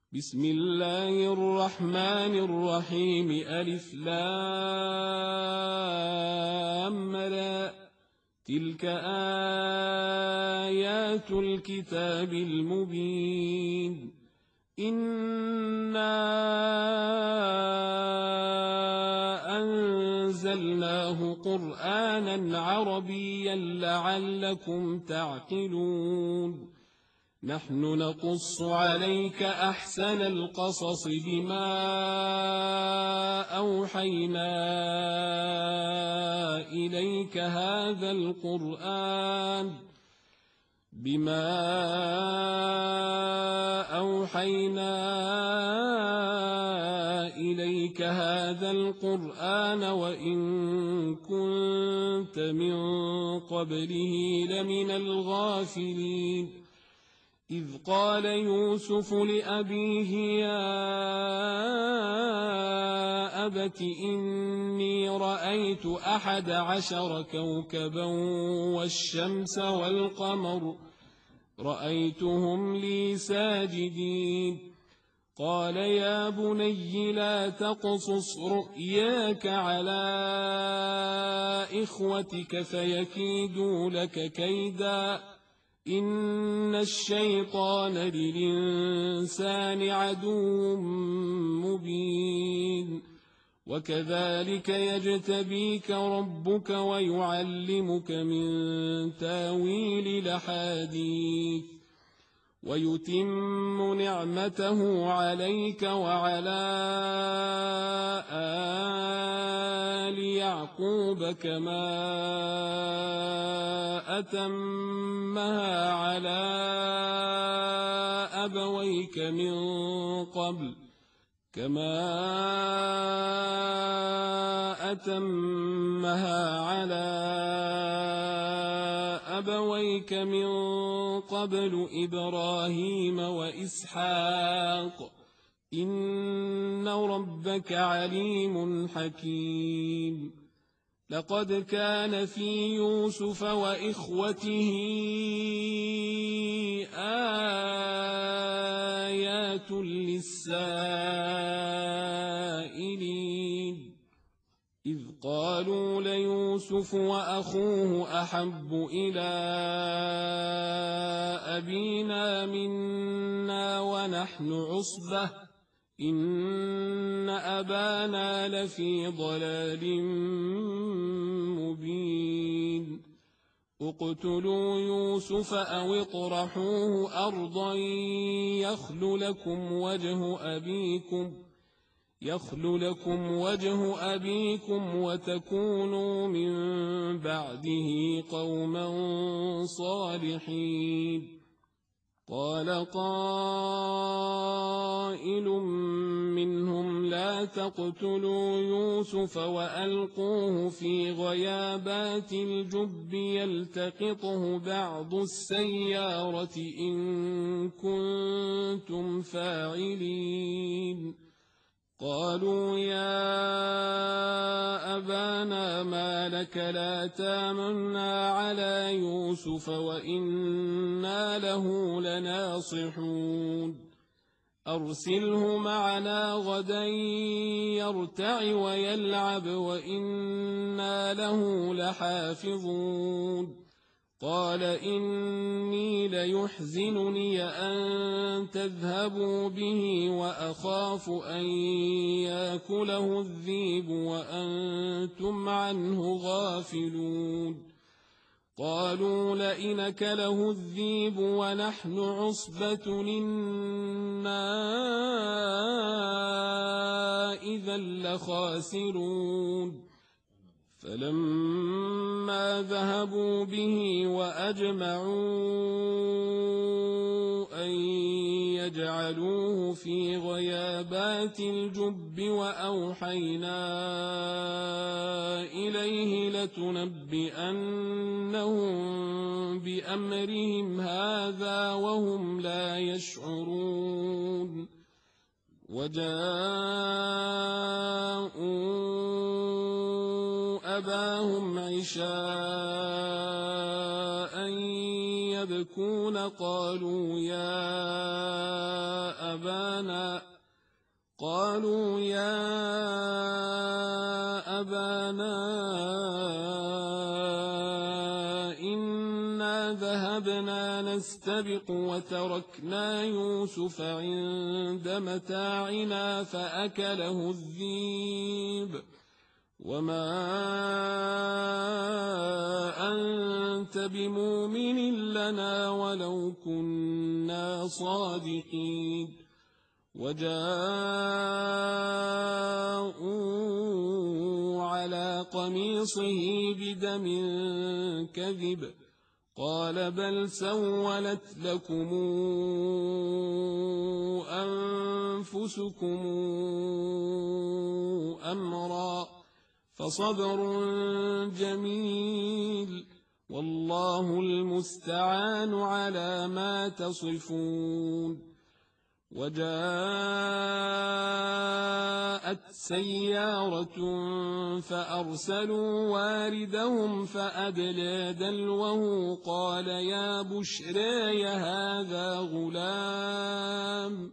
بسم الله الرحمن الرحيم ألف لام را تلك آيات الكتاب المبين إنا أنزلناه قرآنا عربيا لعلكم تعقلون نحن نقص عليك أحسن القصص بما أوحينا إليك هذا القرآن وإن كنت من قبله لمن الغافلين إذ قال يوسف لأبيه يا أبت إني رأيت 11 كوكبا والشمس والقمر رأيتهم لي ساجدين قال يا بني لا تقصص رؤياك على إخوتك فيكيدوا لك كيدا إن الشيطان للإنسان عدو مبين وكذلك يجتبيك ربك ويعلمك من تاويل الأحاديث ويتم نعمته عليك وعلى آل يعقوب كما أتمها على أبويك من قبل إبراهيم وإسحاق إن ربك عليم حكيم لقد كان في يوسف وإخوته آيات للسائلين إذ قالوا ليوسف وأخوه أحب إلى أبينا منا ونحن عصبة إن أبانا لفي ضلال مبين اقتلوا يوسف أو اطرحوه أرضا يخل لكم وجه أبيكم وتكونوا من بعده قوما صالحين قال قائل منهم لا تقتلوا يوسف وألقوه في غيابات الجب يلتقطه بعض السيارة إن كنتم فاعلين قالوا يا أبانا ما لك لا تامنا على يوسف وإنا له لناصحون أرسله معنا غدا يرتع ويلعب وإنا له لحافظون قال إني ليحزنني أن تذهبوا به وأخاف أن يأكله الذئب وأنتم عنه غافلون قالوا لئن أكله الذئب ونحن عصبة إنا إذا لخاسرون فلما ذهبوا به وأجمعوا أن يجعلوه في غيابات الجب وأوحينا إليه لتنبئنهم بأمرهم هذا وهم لا يشعرون وجاءوا أباهم عشاء يبكون قالوا يا أبانا قالوا يا أبانا إنا ذهبنا نستبق وتركنا يوسف عند متاعنا فأكله الذئب وما أنت بمؤمن لنا ولو كنا صادقين وجاءوا على قميصه بدم كذب قال بل سولت لكم أنفسكم أمرا فصبر جميل والله المستعان على ما تصفون وجاءت سيارة فأرسلوا واردهم فأدلى دلوه قال يا بشرى هذا غلام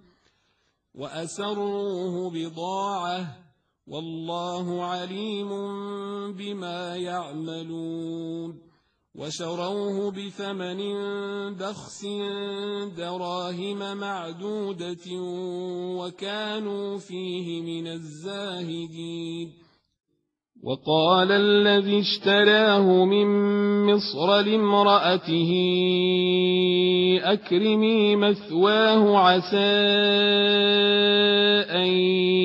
وأسروه بضاعة والله عليم بما يعملون وشروه بثمن بخس دراهم معدودة وكانوا فيه من الزاهدين وقال الذي اشتراه من مصر لامرأته أكرمي مثواه عسى أن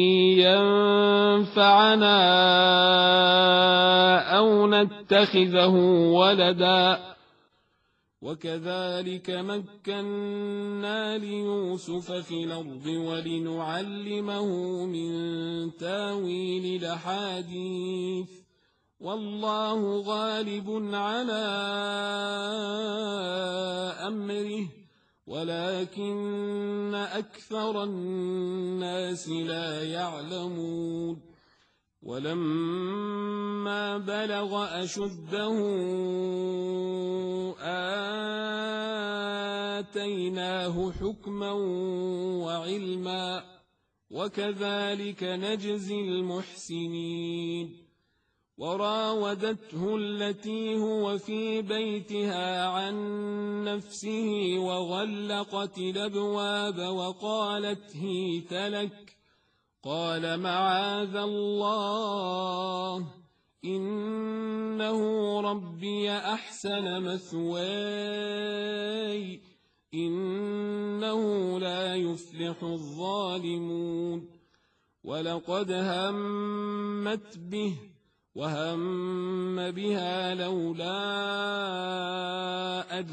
ينفعنا أو نتخذه ولدا وكذلك مكنا ليوسف في الأرض ولنعلمه من تاويل الأحاديث والله غالب على أمره ولكن أكثر الناس لا يعلمون ولما بلغ أشده آتيناه حكما وعلما وكذلك نجزي المحسنين وراودته التي هو في بيتها عن نفسه وغلقت الأبواب وقالت هيت لك قال معاذ الله إنه ربي أحسن مثواي إنه لا يفلح الظالمون ولقد همت به وهم بها لولا أن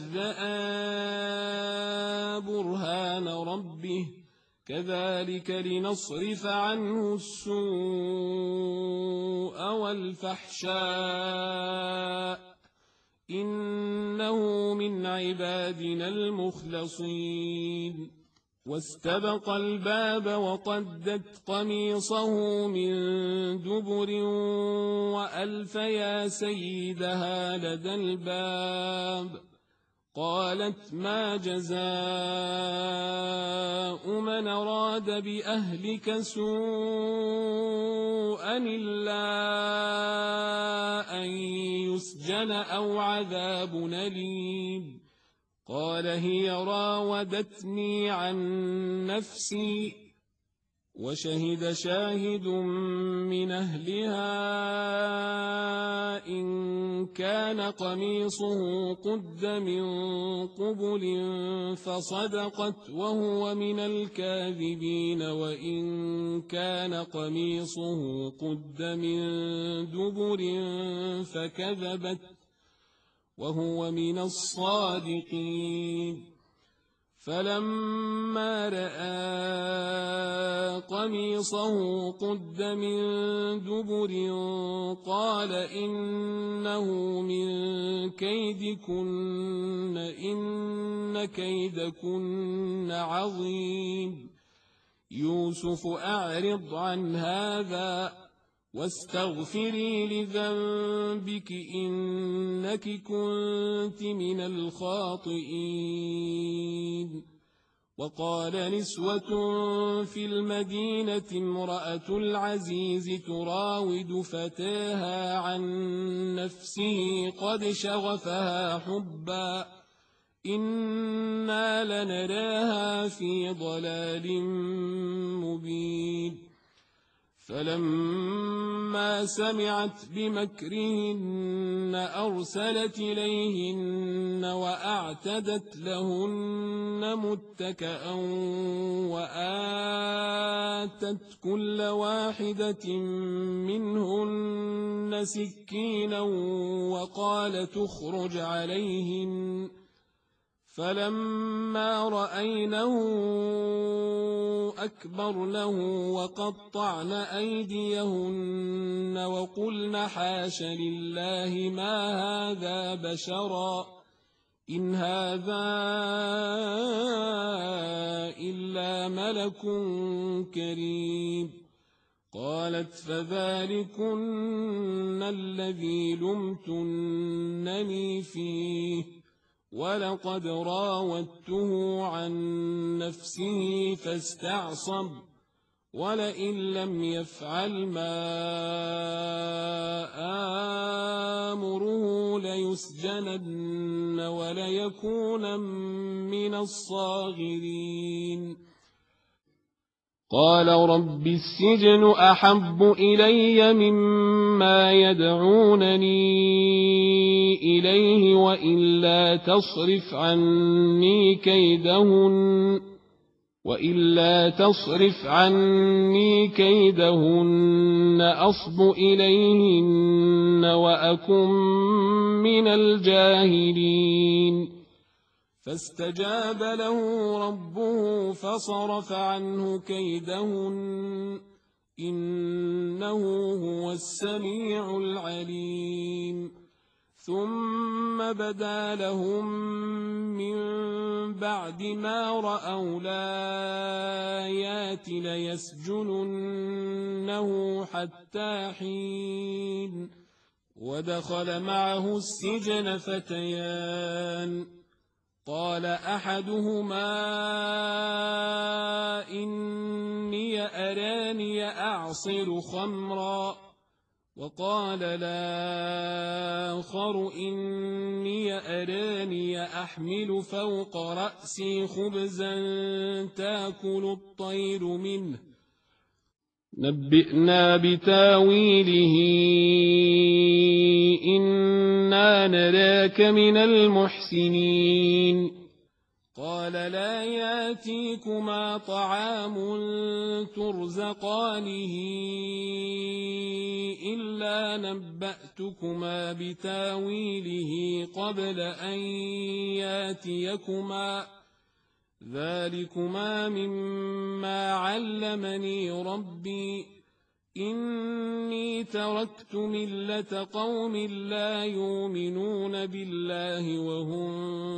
رأى برهان ربه كذلك لنصرف عنه السوء والفحشاء إنه من عبادنا المخلصين واستبق الباب وقدت قميصه من دبر وألف يا سيدها لدى الباب قالت ما جزاء من أراد بأهلك سوءا إلا أن يسجن أو عذاب أليم قال هي راودتني عن نفسي وشهد شاهد من أهلها إن كان قميصه قد من قبل فصدقت وهو من الكاذبين وإن كان قميصه قد من دبر فكذبت وهو من الصادقين فلما رأى قميصه قد من دبر قال إنه من كيدكن إن كيدكن عظيم يوسف أعرض عن هذا واستغفري لذنبك إنك كنت من الخاطئين وقال نسوة في المدينة امرأة العزيز تراود فتاها عن نفسه قد شغفها حبا إنا لنراها في ضلال مبين فلما سمعت بمكرهن أرسلت إليهن وأعتدت لهن متكأ وآتت كل واحدة منهن سكينا وقالت اخرج عليهن فلما رأينه أكبرنه وقطعن أيديهن وقلن حاش لله ما هذا بشرا إن هذا إلا ملك كريم قالت فذلكن الذي لمتنني فيه ولقد راودته عن نفسه فاستعصم ولئن لم يفعل ما آمره ليسجنن وليكون من الصاغرين قال رب السجن أحب إلي مما يدعونني إليه وإلا تصرف عني كيدهن أصب إليهن وأكن من الجاهلين فاستجاب له ربه فصرف عنه كيدهن إنه هو السميع العليم ثم بدا لهم من بعد ما رأوا الآيات ليسجننه حتى حين ودخل معه السجن فتيان قال أحدهما إني أراني أعصر خمرا وقال الآخر إني أراني أحمل فوق رأسي خبزا تأكل الطير منه نبئنا بتاويله إنا نراك من المحسنين قال لا ياتيكما طعام ترزقانه إلا نبأتكما بتاويله قبل أن ياتيكما ذلكما مما علمني ربي إني تركت ملة قوم لا يؤمنون بالله وهم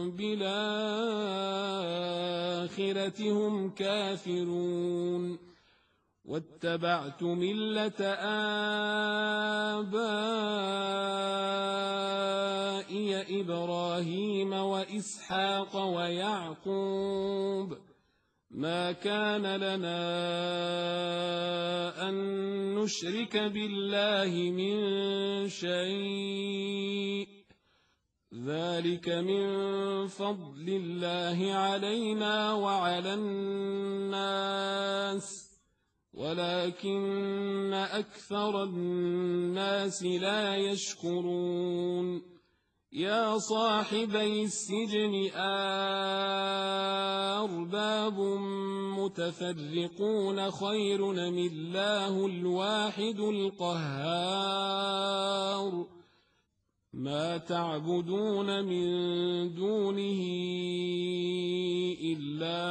بالآخرة هم كافرون واتبعت ملة آبائي إبراهيم وإسحاق ويعقوب ما كان لنا أن نشرك بالله من شيء ذلك من فضل الله علينا وعلى الناس ولكن أكثر الناس لا يشكرون يا صاحبي السجن أرباب متفرقون خير أم الله الواحد القهار ما تعبدون من دونه إلا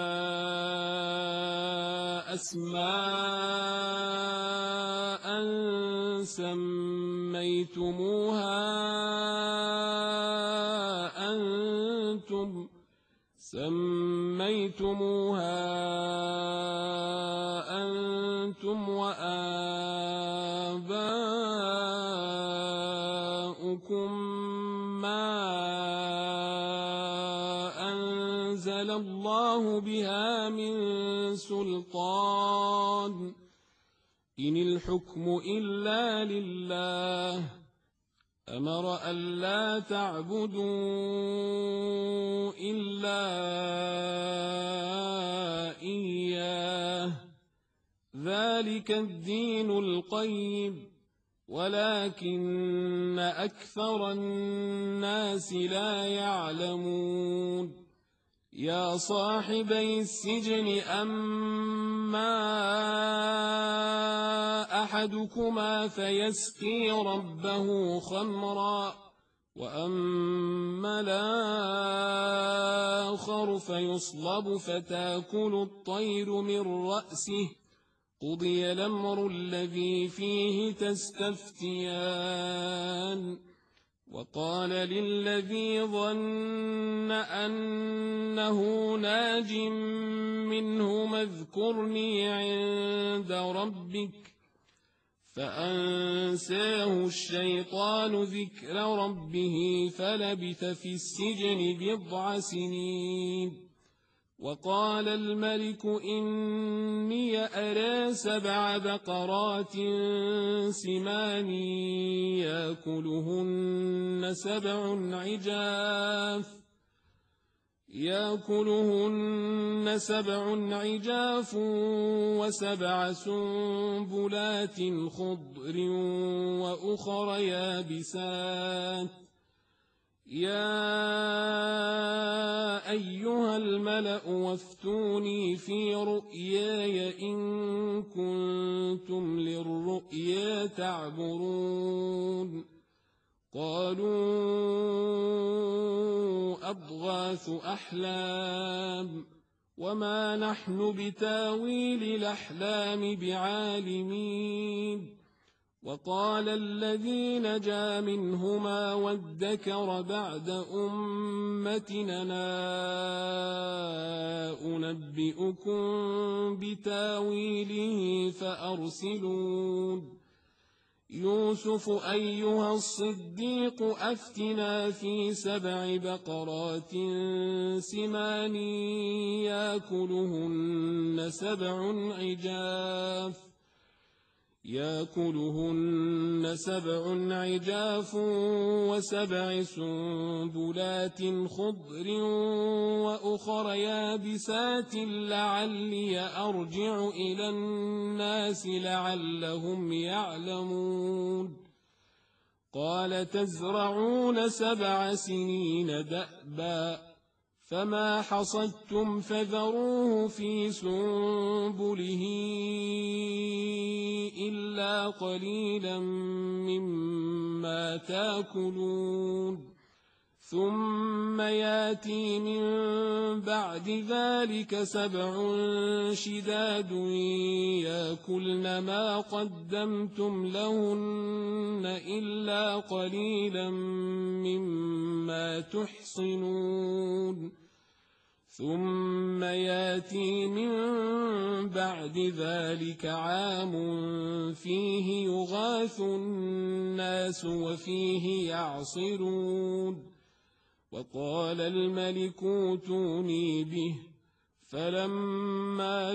أسماء سميتموها أنتم وآباؤكم ما أنزل الله بها من سلطان إن الحكم إلا لله أمر ألا تعبدوا إلا إياه ذلك الدين القيم ولكن أكثر الناس لا يعلمون يا صاحبي السجن أما أحدكما فيسقي ربه خمرا وأما الآخر فيصلب فتاكل الطير من رأسه قضي الأمر الذي فيه تستفتيان وقال للذي ظن أنه ناج منهما اذكرني عند ربك فأنساه الشيطان ذكر ربه فلبث في السجن بضع سنين وقال الملك إني أرى 7 بقرات سمان يأكلهن 7 عجاف و7 سنبلات خضر وأخر يابسات يا أيها الملأ وافتوني في رؤياي إن كنتم للرؤيا تعبرون قالوا أضغاث أحلام وما نحن بتاويل الأحلام بعالمين وقال الذي نجا منهما وادكر بعد أمتنا أنبئكم بتاويله فأرسلون يوسف أيها الصديق أفتنا في 7 بقرات سمان يأكلهن 7 عجاف و7 سنبلات خضر وأخر يابسات لعلي أرجع إلى الناس لعلهم يعلمون قال تزرعون 7 سنين دأبا فما حصدتم فذروه في سنبله إلا قليلا مما تاكلون ثم ياتي من بعد ذلك 7 شداد يأكلن ما قدمتم لهن إلا قليلا مما تحصنون ثم ياتي من بعد ذلك عام فيه يغاث الناس وفيه يعصرون وقال الملك اوتوني به فلما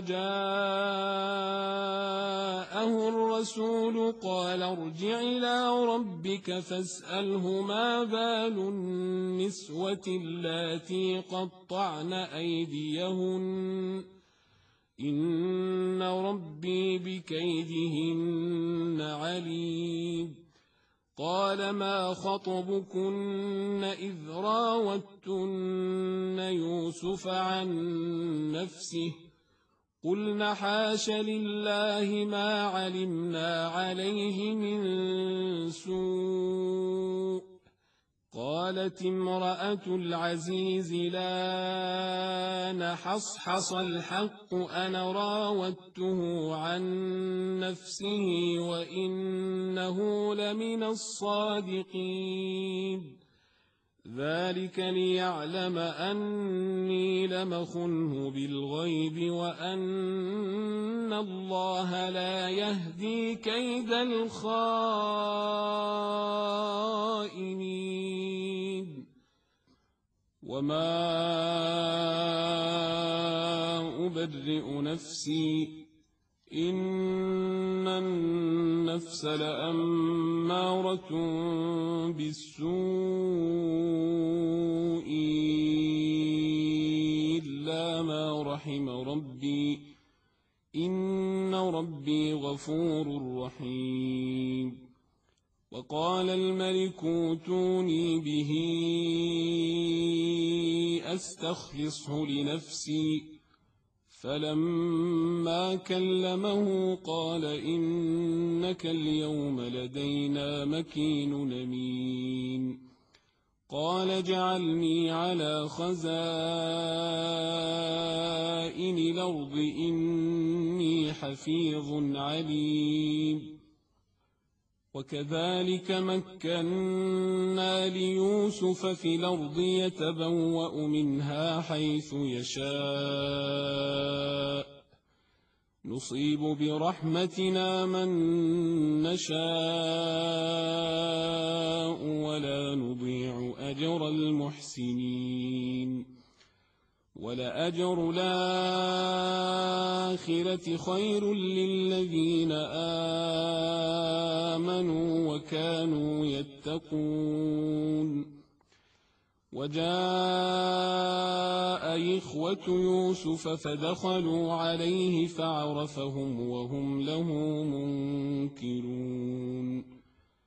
جاءه الرسول قال ارجع إلى ربك فاسأله ما بال النسوة اللاتي قطعن أيديهن إن ربي بكيدهن عليم قال ما خطبكن إذ راوتن يوسف عن نفسه قلن حاش لله ما علمنا عليه من سوء قالت امرأة العزيز لا نحصحص الحق أنا راودته عن نفسه وإنه لمن الصادقين ذلك ليعلم أني لمخنه بالغيب وأن الله لا يهدي كيد الخائنين وما أبرئ نفسي إن النفس لأمارة بالسوء إلا ما رحم ربي إن ربي غفور رحيم. وقال الملك ائتوني به أستخلصه لنفسي فلما كلمه قال إنك اليوم لدينا مكين أمين. قال اجعلني على خزائن الأرض إني حفيظ عليم. وكذلك مكنا ليوسف في الأرض يتبوأ منها حيث يشاء نصيب برحمتنا من نشاء ولا نضيع أجر المحسنين. ولأجر الآخرة خير للذين آمنوا وكانوا يتقون. وجاء إخوة يوسف فدخلوا عليه فعرفهم وهم له منكرون.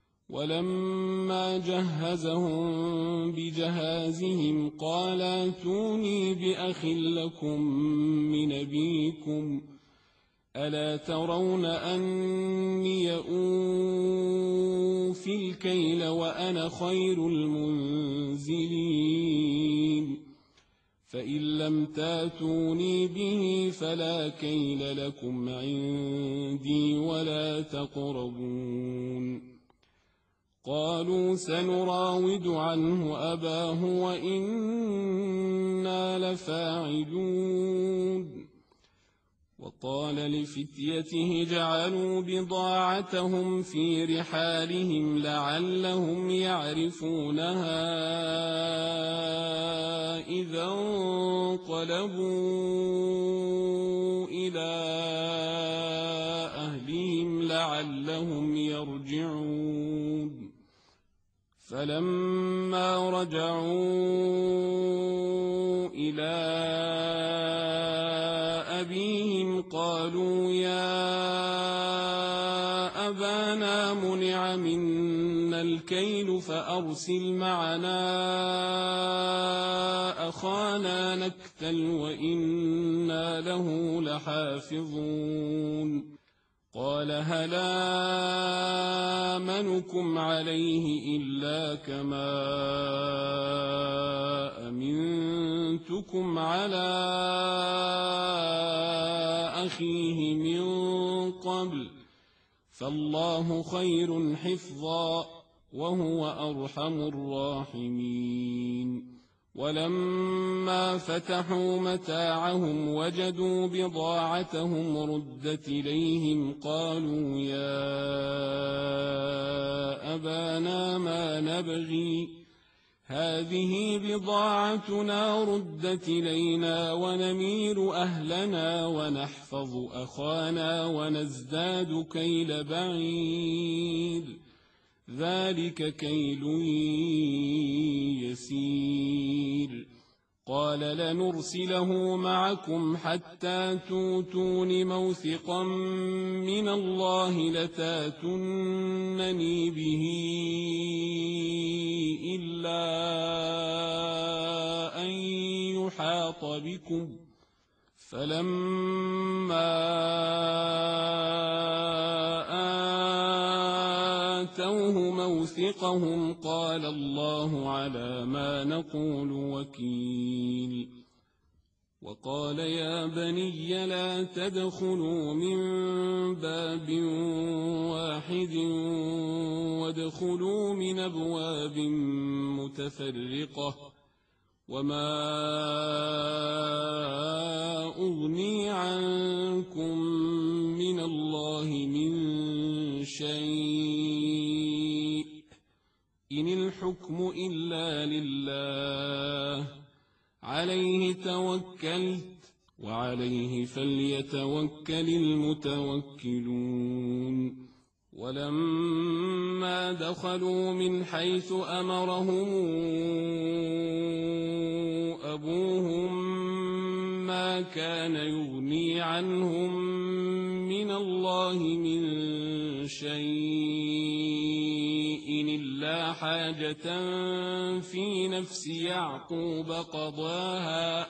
ولما جهزهم بجهازهم قال ائتوني بأخ لكم من أبيكم ألا ترون أني أوفي الكيل وأنا خير المنزلين. فإن لم تاتوني به فلا كيل لكم عندي ولا تقربون. قالوا سنراود عنه أباه وإنا لفاعلون. وقال لفتيته جعلوا بضاعتهم في رحالهم لعلهم يعرفونها إذا انقلبوا إلى أهلهم لعلهم يرجعون. فلما رجعوا إلى أبيهم قالوا يا أبانا منع منا الكيل فأرسل معنا أخانا نكتل وإنا له لحافظون. قال هل آمنكم عليه إلا كما أمنتكم على أخيه من قبل فالله خير حفظا وهو أرحم الراحمين. ولما فتحوا متاعهم وجدوا بضاعتهم ردت إليهم قالوا يا أبانا ما نبغي هذه بضاعتنا ردت إلينا ونمير أهلنا ونحفظ أخانا ونزداد كيل بعير ذلك كيل يسير. قال لنرسله معكم حتى توتون موثقا من الله لتاتونني به إلا أن يحاط بكم. فلما آتوه موثقهم قال الله على ما نقول وكيل. وقال يا بني لا تدخلوا من باب واحد وادخلوا من أبواب متفرقة وما أغني عنكم من الله من شيء إن الحكم إلا لله عليه توكلت وعليه فليتوكل المتوكلون ولما دخلوا من حيث أمرهم أبوهم ما كان يغني عنهم من الله من شيء إلا حاجة في نفس يعقوب قضاها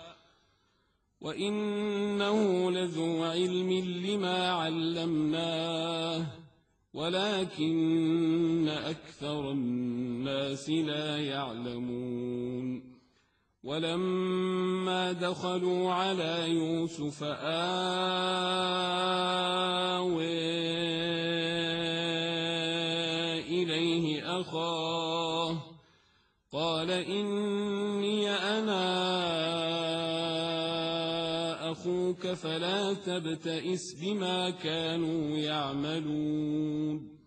وإنه لذو علم لما علمناه ولكن أكثر الناس لا يعلمون ولما دخلوا على يوسف إليه أخاه قال إني أنا أخوك فلا تبتئس بما كانوا يعملون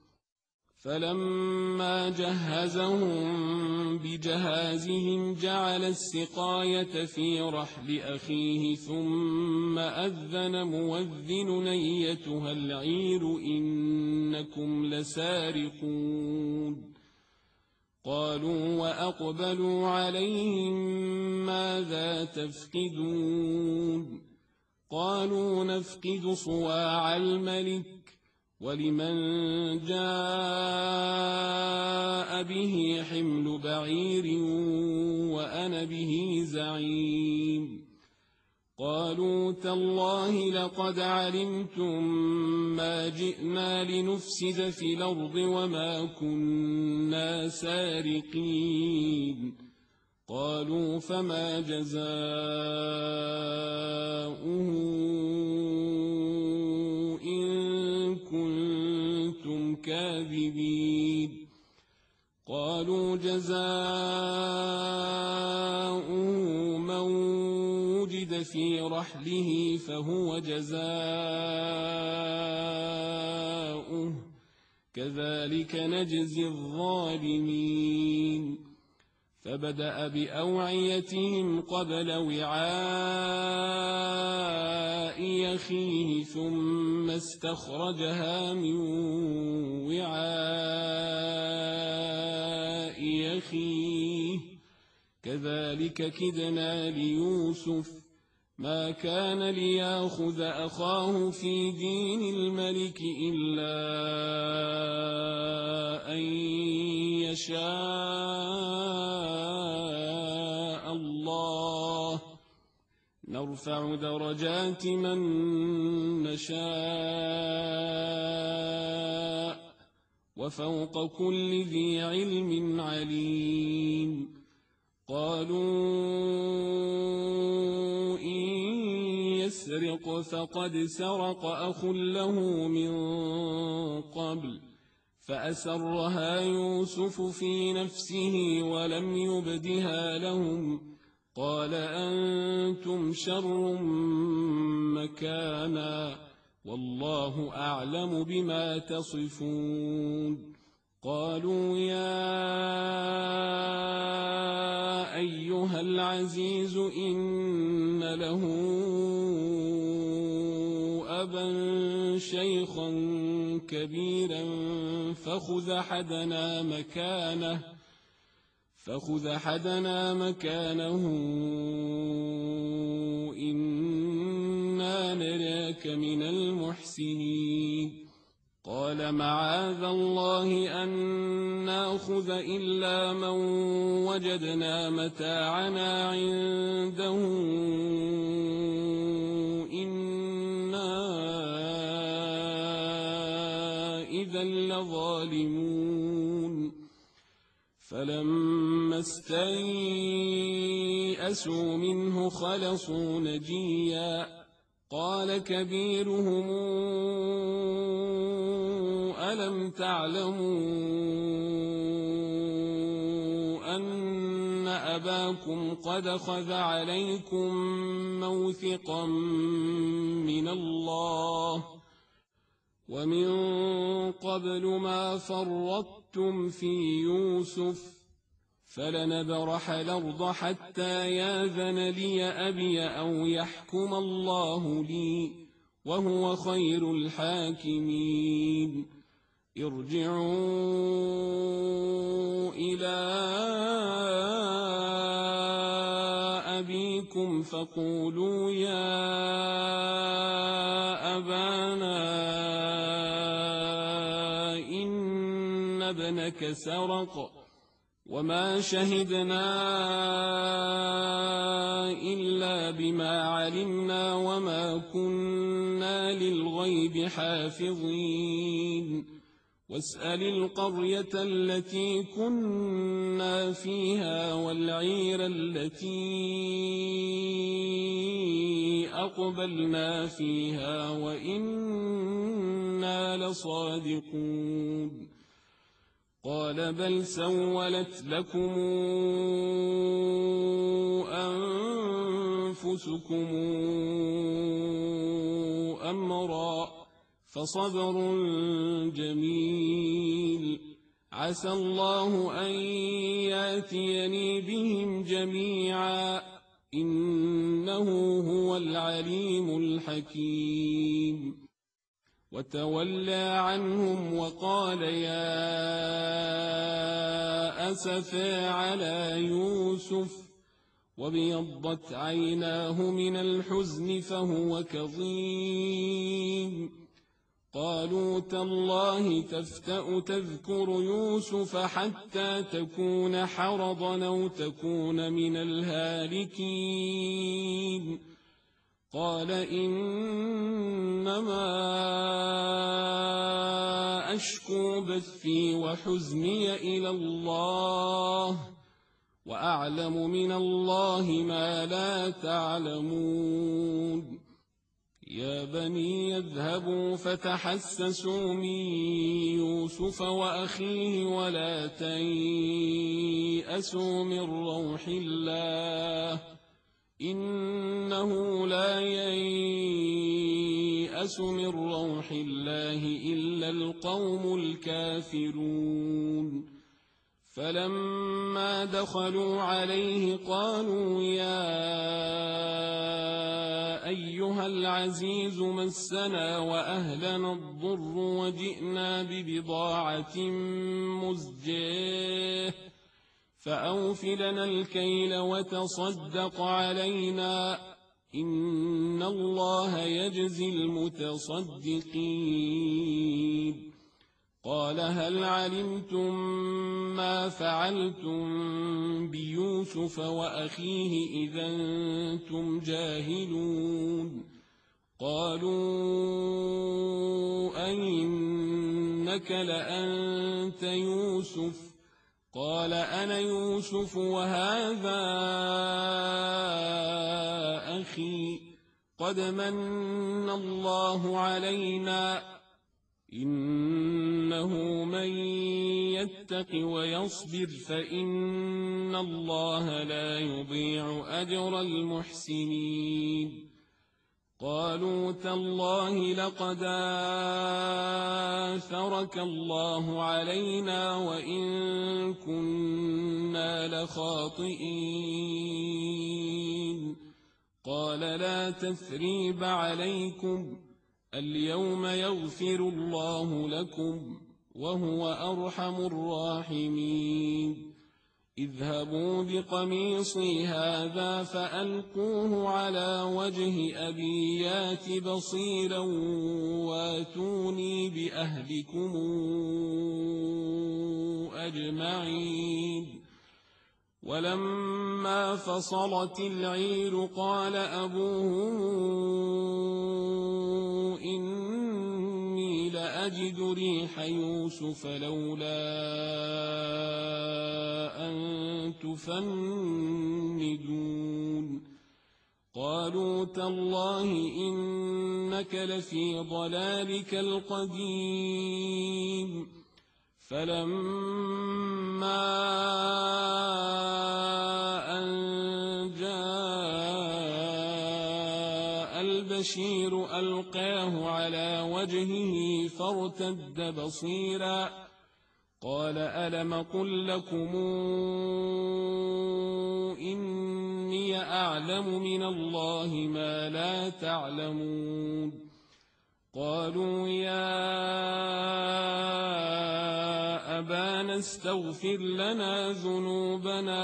فلما جهزهم بجهازهم جعل السقاية في رحل أخيه ثم أذن مؤذن أيتها العير إنكم لسارقون قالوا وأقبلوا عليهم ماذا تفقدون قالوا نفقد صواع الملك ولمن جاء به حمل بعير وأنا به زعيم قالوا تالله لقد علمتم ما جئنا لنفسد في الأرض وما كنا سارقين قالوا فما جزاؤه إن كنتم كاذبين قالوا جزاؤه من وجد في رحله فهو جزاؤه كذلك نجزي الظالمين فبدأ بأوعيتهم قبل وعاء أخيه ثم استخرجها من وعاء أخيه كذلك كدنا ليوسف ما كان ليأخذ أخاه في دين الملك إلا أن يشاء الله نرفع درجات من نشاء وفوق كل ذي علم عليم قالوا إن يسرق فقد سرق أخ له من قبل فأسرها يوسف في نفسه ولم يبدها لهم قال أنتم شر مكانا والله أعلم بما تصفون قالوا يا أيها العزيز إن له أبا شيخا كبيرا فخذ أحدنا مكانه إنا نراك من المحسنين قال معاذ الله أن نأخذ إلا من وجدنا متاعنا عنده إنا إذا لظالمون فلما استيئسوا منه خلصوا نجيا قال كبيرهم ألم تعلموا أن أباكم قد أخذ عليكم موثقا من الله ومن قبل ما فرطتم في يوسف فلنبرح الأرض حتى ياذن لي أبي أو يحكم الله لي وهو خير الحاكمين ارجعوا إلى أبيكم فقولوا يا أبانا إن ابنك سرق وما شهدنا إلا بما علمنا وما كنا للغيب حافظين واسأل القرية التي كنا فيها والعير التي أقبلنا فيها وإنا لصادقون قال بل سولت لكم أنفسكم أمرا فصبر جميل عسى الله أن ياتيني بهم جميعا إنه هو العليم الحكيم وتولى عنهم وقال يا أسفا على يوسف وابيضت عيناه من الحزن فهو كظيم قالوا تالله تفتأ تذكر يوسف حتى تكون حرضا أو تكون من الهالكين قال إنما أشكو بثي وحزني إلى الله وأعلم من الله ما لا تعلمون يا بني يذهبوا فتحسسوا من يوسف وأخيه ولا تيأسوا من روح الله إنه لا ييأس من روح الله إلا القوم الكافرون فلما دخلوا عليه قالوا يا أيها العزيز مسنا وأهلنا الضر وجئنا ببضاعة مزجاة فأوف لنا الكيل وتصدق علينا إن الله يجزي المتصدقين قال هل علمتم ما فعلتم بيوسف وأخيه إذا أنتم جاهلون قالوا أئنك لأنت يوسف قال أنا يوسف وهذا أخي قد من الله علينا إنه من يتق ويصبر فإن الله لا يضيع أجر المحسنين قالوا تالله لقد آثرك الله علينا وإن كنا لخاطئين قال لا تثريب عليكم اليوم يغفر الله لكم وهو أرحم الراحمين اذهبوا بقميصي هذا فألقوه على وجه أبي يات بصيرا واتوني بأهلكم أجمعين ولما فصلت العير قال أبوهم إني لأجد ريح يوسف لولا أن تفندون قالوا تالله إنك لفي ضلالك القديم فلما أن جاء البشير ألقاه على وجهه فارتد بصيرا قال ألم قل لكم إني أعلم من الله ما لا تعلمون قالوا يا أبانا استغفر لنا ذنوبنا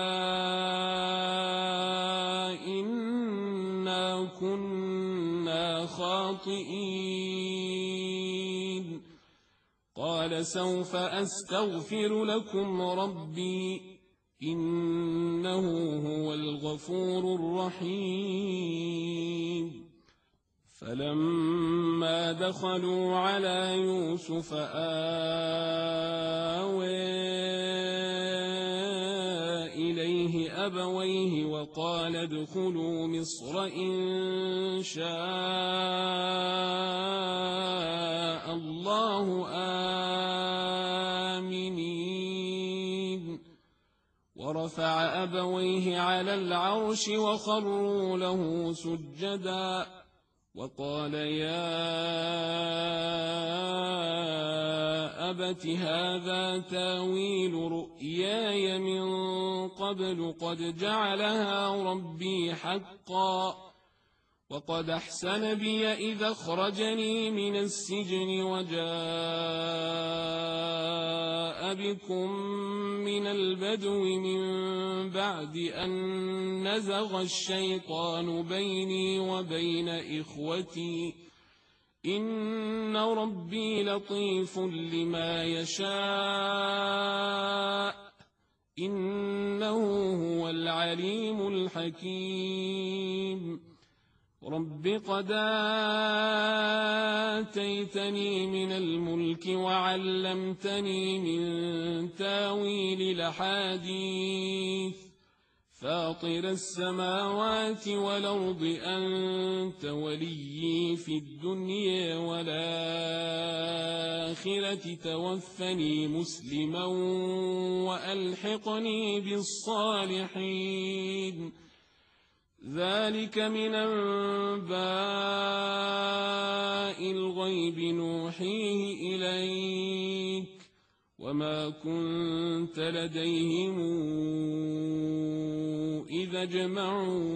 إنا كنا خاطئين قال سوف أستغفر لكم ربي إنه هو الغفور الرحيم فلما دخلوا على يوسف آوى إليه أبويه وقال ادخلوا مصر إن شاء الله آمنين ورفع أبويه على العرش وخروا له سجدا وقال يا أبت هذا تاويل رؤياي من قبل قد جعلها ربي حقا وقد أحسن بي إذا أخرجني من السجن وجاء بكم من البدو من بعد أن نزغ الشيطان بيني وبين إخوتي إن ربي لطيف لما يشاء إنه هو العليم الحكيم رب قد آتيتني من الملك وعلمتني من تاويل الأحاديث فاطر السماوات والأرض أنت وليي في الدنيا والآخرة توفني مسلما وألحقني بالصالحين ذلك من أنباء الغيب نوحيه إليك وما كنت لديهم إذا جمعوا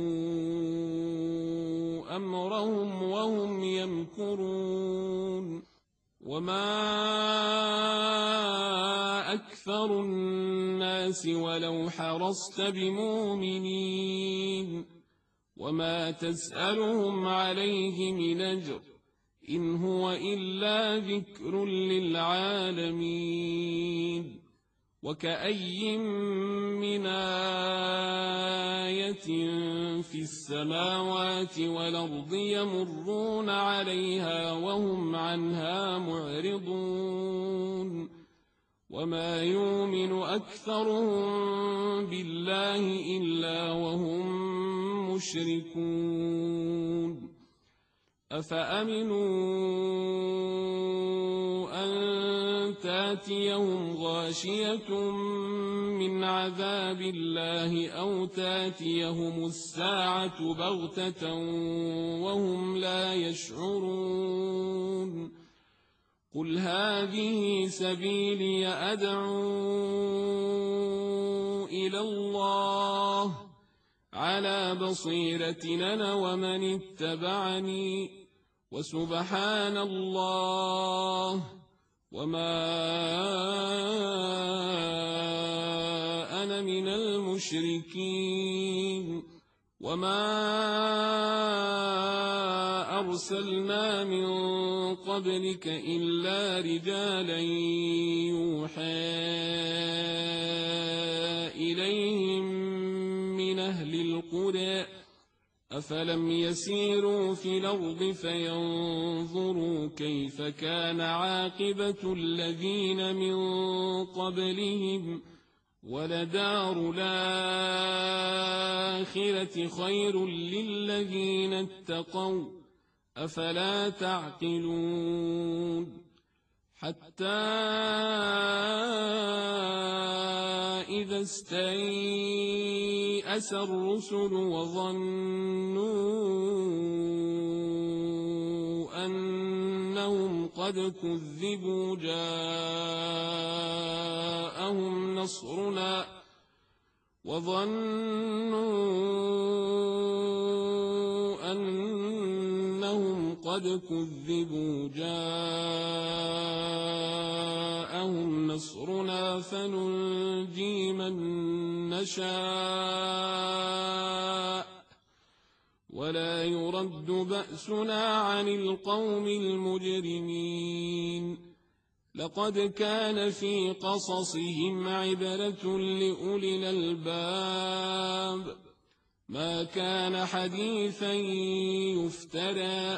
أمرهم وهم يمكرون وما أكثر الناس ولو حرصت بمؤمنين وما تسألهم عليه من أجر إن هو إلا ذكر للعالمين وكأي من آية في السماوات والأرض يمرون عليها وهم عنها معرضون وما يؤمن أكثرهم بالله إلا وهم مشركون أفأمنوا أن تاتيهم غاشية من عذاب الله أو تاتيهم الساعة بغتة وهم لا يشعرون قل هذه سبيلي أدعو إلى الله على بصيرة أنا ومن اتبعني وسبحان الله وما أنا من المشركين وما أرسلنا من قبلك إلا رجالا يوحى إليهم من أهل القرى أفلم يسيروا في الأرض فينظروا كيف كان عاقبة الذين من قبلهم ولدار الآخرة خير للذين اتقوا أفلا تعقلون حتى إذا استيأس الرسل وظنوا أنهم قد كذبوا جاءهم نصرنا وظنوا أنهم قد كذبوا جاءهم نصرنا فننجي من نشاء ولا يرد بأسنا عن القوم المجرمين لقد كان في قصصهم عبرة لأولي الألباب ما كان حديثا يفترى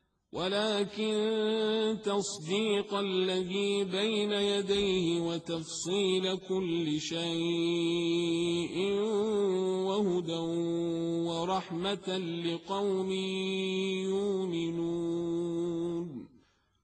ولكن تصديق الذي بين يديه وتفصيل كل شيء وهدى ورحمة لقوم يؤمنون